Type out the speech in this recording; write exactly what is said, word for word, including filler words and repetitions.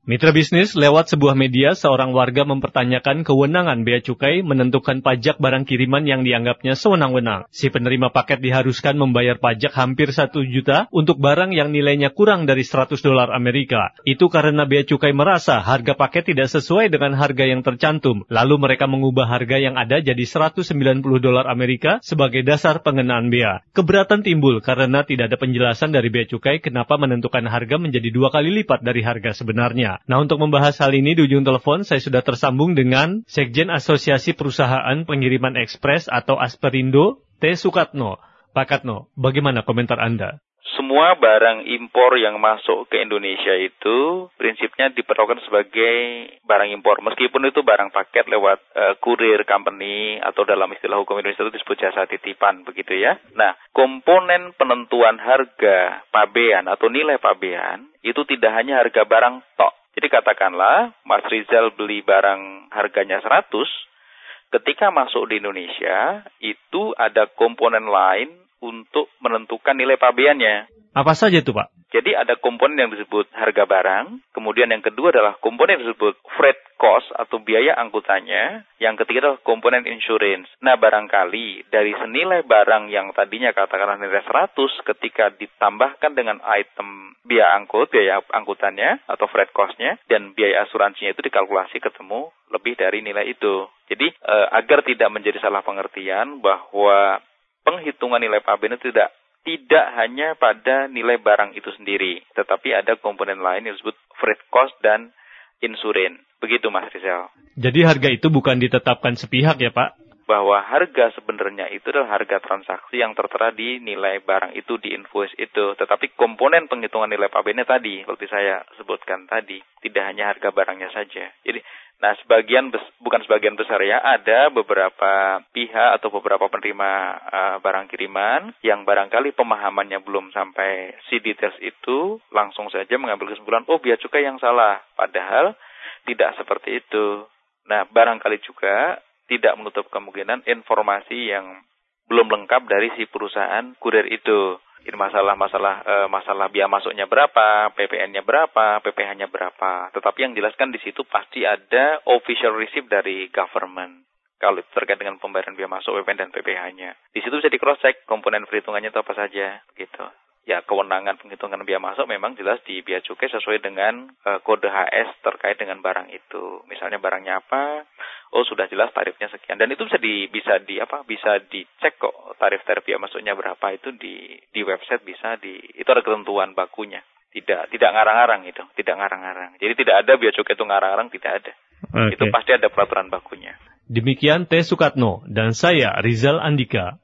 Mitra bisnis, lewat sebuah media, seorang warga mempertanyakan kewenangan Bea Cukai menentukan pajak barang kiriman yang dianggapnya sewenang-wenang. Si penerima paket diharuskan membayar pajak hampir satu juta untuk barang yang nilainya kurang dari seratus dolar Amerika. Itu karena Bea Cukai merasa harga paket tidak sesuai dengan harga yang tercantum. Lalu mereka mengubah harga yang ada jadi seratus sembilan puluh dolar Amerika sebagai dasar pengenaan bea. Keberatan timbul karena tidak ada penjelasan dari Bea Cukai kenapa menentukan harga menjadi dua kali lipat dari harga sebenarnya. Nah, untuk membahas hal ini di ujung telepon, saya sudah tersambung dengan Sekjen Asosiasi Perusahaan Pengiriman Ekspres atau Asperindo, T. Sukatno. Pak Katno, bagaimana komentar Anda? Semua barang impor yang masuk ke Indonesia itu prinsipnya diperlakukan sebagai barang impor. Meskipun itu barang paket lewat uh, kurir company atau dalam istilah hukum Indonesia itu disebut jasa titipan, begitu ya. Nah, komponen penentuan harga pabean atau nilai pabean itu tidak hanya harga barang tok. Jadi katakanlah Mas Rizal beli barang harganya seratus, ketika masuk di Indonesia itu ada komponen lain untuk menentukan nilai pabeannya. Apa saja itu, Pak? Jadi ada komponen yang disebut harga barang, kemudian yang kedua adalah komponen yang disebut freight cost atau biaya angkutannya, yang ketiga adalah komponen insurance. Nah, barangkali dari senilai barang yang tadinya katakanlah nilai seratus ketika ditambahkan dengan item biaya angkut, biaya angkutannya atau freight cost-nya dan biaya asuransinya itu dikalkulasi ketemu lebih dari nilai itu. Jadi eh, agar tidak menjadi salah pengertian bahwa penghitungan nilai pabean itu tidak tidak hanya pada nilai barang itu sendiri, tetapi ada komponen lain yang disebut freight cost dan insurance. Begitu, Mas Rizal. Jadi harga itu bukan ditetapkan sepihak ya, Pak? Bahwa harga sebenarnya itu adalah harga transaksi yang tertera di nilai barang itu, di invoice itu. Tetapi komponen penghitungan nilai pabeannya tadi, seperti saya sebutkan tadi, tidak hanya harga barangnya saja. Jadi, nah sebagian, bukan sebagian besar ya, ada beberapa pihak atau beberapa penerima uh, barang kiriman yang barangkali pemahamannya belum sampai si details itu, langsung saja mengambil kesimpulan, oh bea cukai yang salah. Padahal tidak seperti itu. Nah, barangkali juga tidak menutup kemungkinan informasi yang belum lengkap dari si perusahaan kurir itu. Ini masalah-masalah e, masalah biaya masuknya berapa, P P N-nya berapa, P P H-nya berapa. Tetapi yang dijelaskan di situ pasti ada official receipt dari government. Kalau terkait dengan pembayaran biaya masuk, P P N dan P P H-nya. Di situ bisa di-cross-check komponen perhitungannya itu apa saja, gitu. Ya, kewenangan penghitungan biaya masuk memang jelas di bea cukai sesuai dengan uh, kode H S terkait dengan barang itu. Misalnya barangnya apa, oh sudah jelas tarifnya sekian. Dan itu bisa di bisa di apa? Bisa dicek kok tarif-tarif biaya masuknya berapa itu di di website bisa di itu ada ketentuan bakunya. Tidak tidak ngarang-ngarang itu, tidak ngarang-ngarang. Jadi tidak ada bea cukai itu ngarang-ngarang, tidak ada. Okay. Itu pasti ada peraturan bakunya. Demikian T. Sukatno dan saya Rizal Andika.